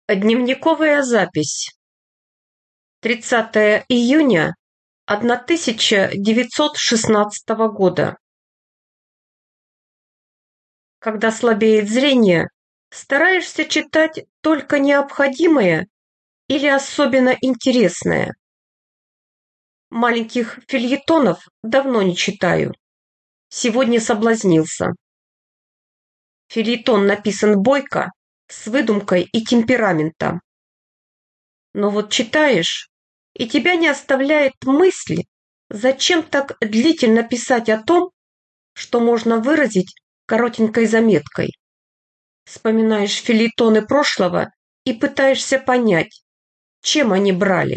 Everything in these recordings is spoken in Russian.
Дневниковая запись. 30 июня 1916 года. Когда слабеет зрение, стараешься читать только необходимое или особенно интересное. Маленьких фельетонов давно не читаю. Сегодня соблазнился. Фельетон написан бойко, с выдумкой и темпераментом. Но вот читаешь, и тебя не оставляет мысль, зачем так длительно писать о том, что можно выразить коротенькой заметкой. Вспоминаешь фельетоны прошлого и пытаешься понять, чем они брали.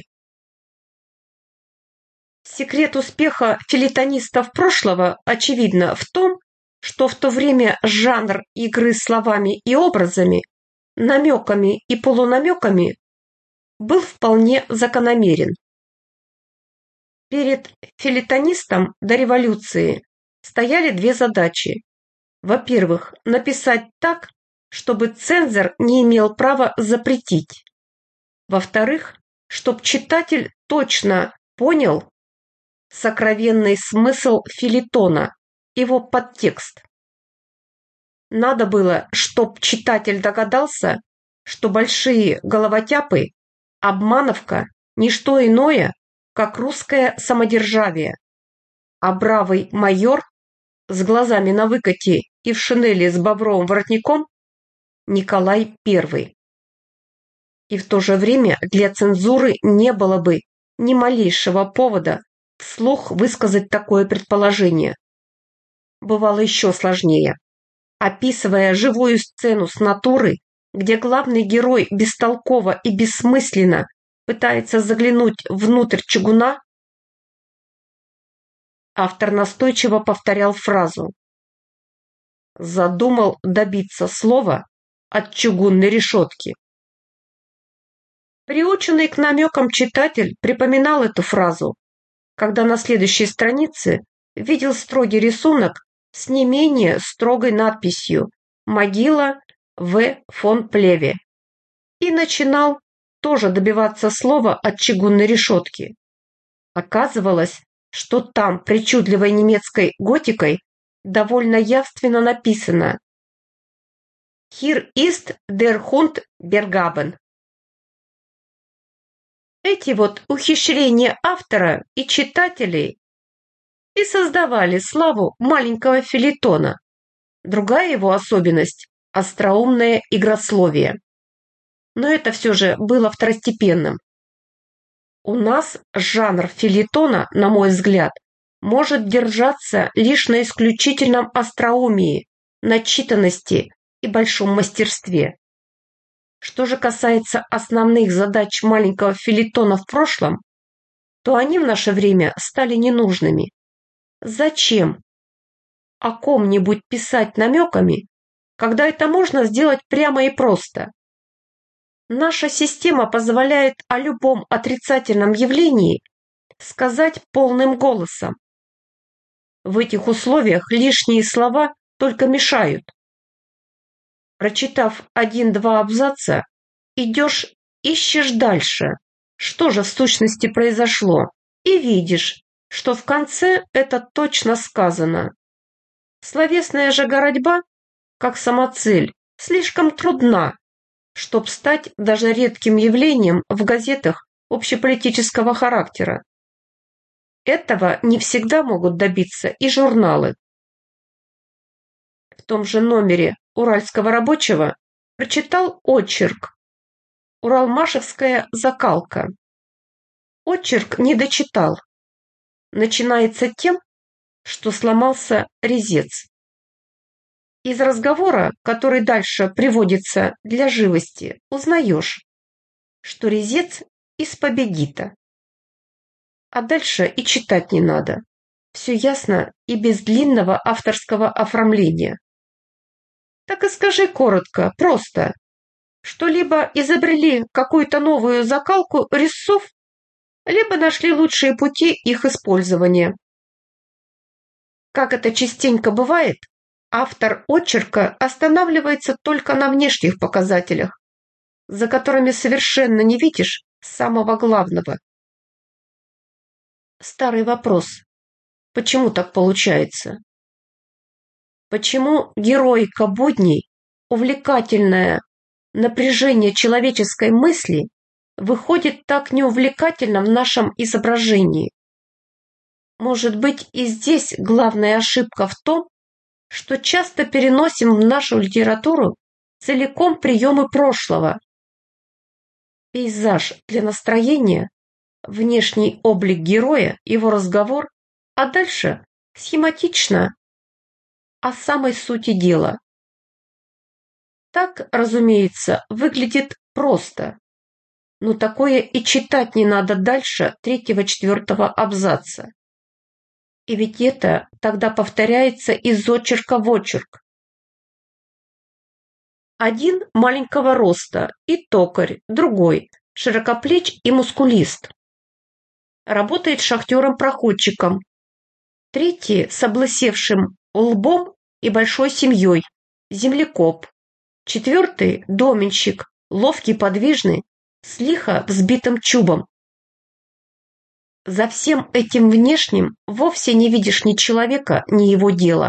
Секрет успеха фельетонистов прошлого, очевидно, в том, что в то время жанр игры словами и образами, намеками и полунамеками был вполне закономерен. Перед фельетонистом до революции стояли две задачи. Во-первых, написать так, чтобы цензор не имел права запретить. Во-вторых, чтобы читатель точно понял сокровенный смысл фельетона, его подтекст. Надо было, чтоб читатель догадался, что большие головотяпы, обмановка – не что иное, как русское самодержавие, а бравый майор с глазами на выкате и в шинели с бобровым воротником Николай I. И в то же время для цензуры не было бы ни малейшего повода вслух высказать такое предположение. Бывало еще сложнее. Описывая живую сцену с натуры, где главный герой бестолково и бессмысленно пытается заглянуть внутрь чугуна, автор настойчиво повторял фразу: «Задумал добиться слова от чугунной решетки». Приученный к намекам читатель припоминал эту фразу, когда на следующей странице видел строгий рисунок с не менее строгой надписью «Могила В. фон Плеве» и начинал тоже добиваться слова от чугунной решетки. Оказывалось, что там причудливой немецкой готикой довольно явственно написано «Hier ist der Hund begraben». Эти вот ухищрения автора и читателей и создавали славу маленького фельетона. Другая его особенность – остроумное игрословие. Но это все же было второстепенным. У нас жанр фельетона, на мой взгляд, может держаться лишь на исключительном остроумии, начитанности и большом мастерстве. Что же касается основных задач маленького фельетона в прошлом, то они в наше время стали ненужными. Зачем о ком-нибудь писать намеками, когда это можно сделать прямо и просто? Наша система позволяет о любом отрицательном явлении сказать полным голосом. В этих условиях лишние слова только мешают. Прочитав 1-2 абзаца, ищешь дальше, что же в сущности произошло, и видишь, что в конце это точно сказано. Словесная же городьба, как самоцель, слишком трудна, чтоб стать даже редким явлением в газетах общеполитического характера. Этого не всегда могут добиться и журналы. В том же номере «Уральского рабочего» прочитал очерк «Уралмашевская закалка». Очерк не дочитал. Начинается тем, что сломался резец. Из разговора, который дальше приводится для живости, узнаешь, что резец из Победита. А дальше и читать не надо. Все ясно и без длинного авторского оформления. Так и скажи коротко, просто, что либо изобрели какую-то новую закалку резцов, либо нашли лучшие пути их использования. Как это частенько бывает, автор очерка останавливается только на внешних показателях, за которыми совершенно не видишь самого главного. Старый вопрос. Почему так получается? Почему героика будней, увлекательное напряжение человеческой мысли выходит так неувлекательно в нашем изображении? Может быть, и здесь главная ошибка в том, что часто переносим в нашу литературу целиком приемы прошлого. Пейзаж для настроения, внешний облик героя, его разговор, а дальше схематично о самой сути дела. Так, разумеется, выглядит просто, но такое и читать не надо дальше 3-4 абзаца. И ведь это тогда повторяется из очерка в очерк. Один маленького роста и токарь, другой широкоплеч и мускулист. Работает шахтером-проходчиком. Третий с облысевшим лбом и большой семьей, землекоп. Четвертый доменщик, ловкий, подвижный, с лихо взбитым чубом. За всем этим внешним вовсе не видишь ни человека, ни его дела.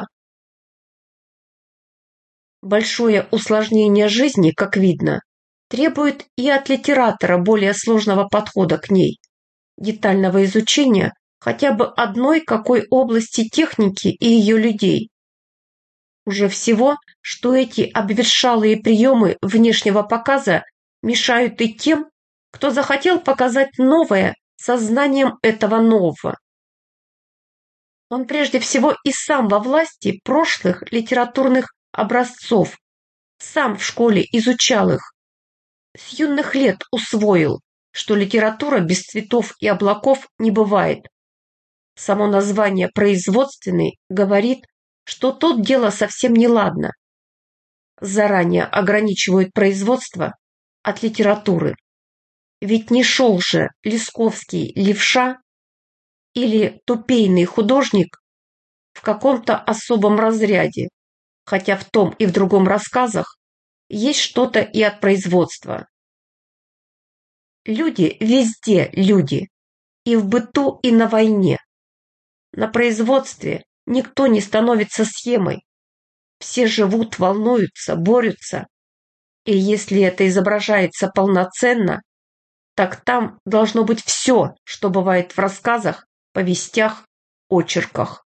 Большое усложнение жизни, как видно, требует и от литератора более сложного подхода к ней, детального изучения хотя бы одной какой области техники и ее людей. Уже всего, что эти обветшалые приемы внешнего показа мешают и тем, кто захотел показать новое сознанием этого нового. Он прежде всего и сам во власти прошлых литературных образцов, сам в школе изучал их, с юных лет усвоил, что литература без цветов и облаков не бывает. Само название «производственный» говорит, что тут дело совсем неладно. Заранее ограничивают производство от литературы. Ведь не шел же Лесковский левша или тупейный художник в каком-то особом разряде, хотя в том и в другом рассказах есть что-то и от производства. Люди везде люди, и в быту, и на войне. На производстве никто не становится схемой. Все живут, волнуются, борются. И если это изображается полноценно, так там должно быть все, что бывает в рассказах, повестях, очерках.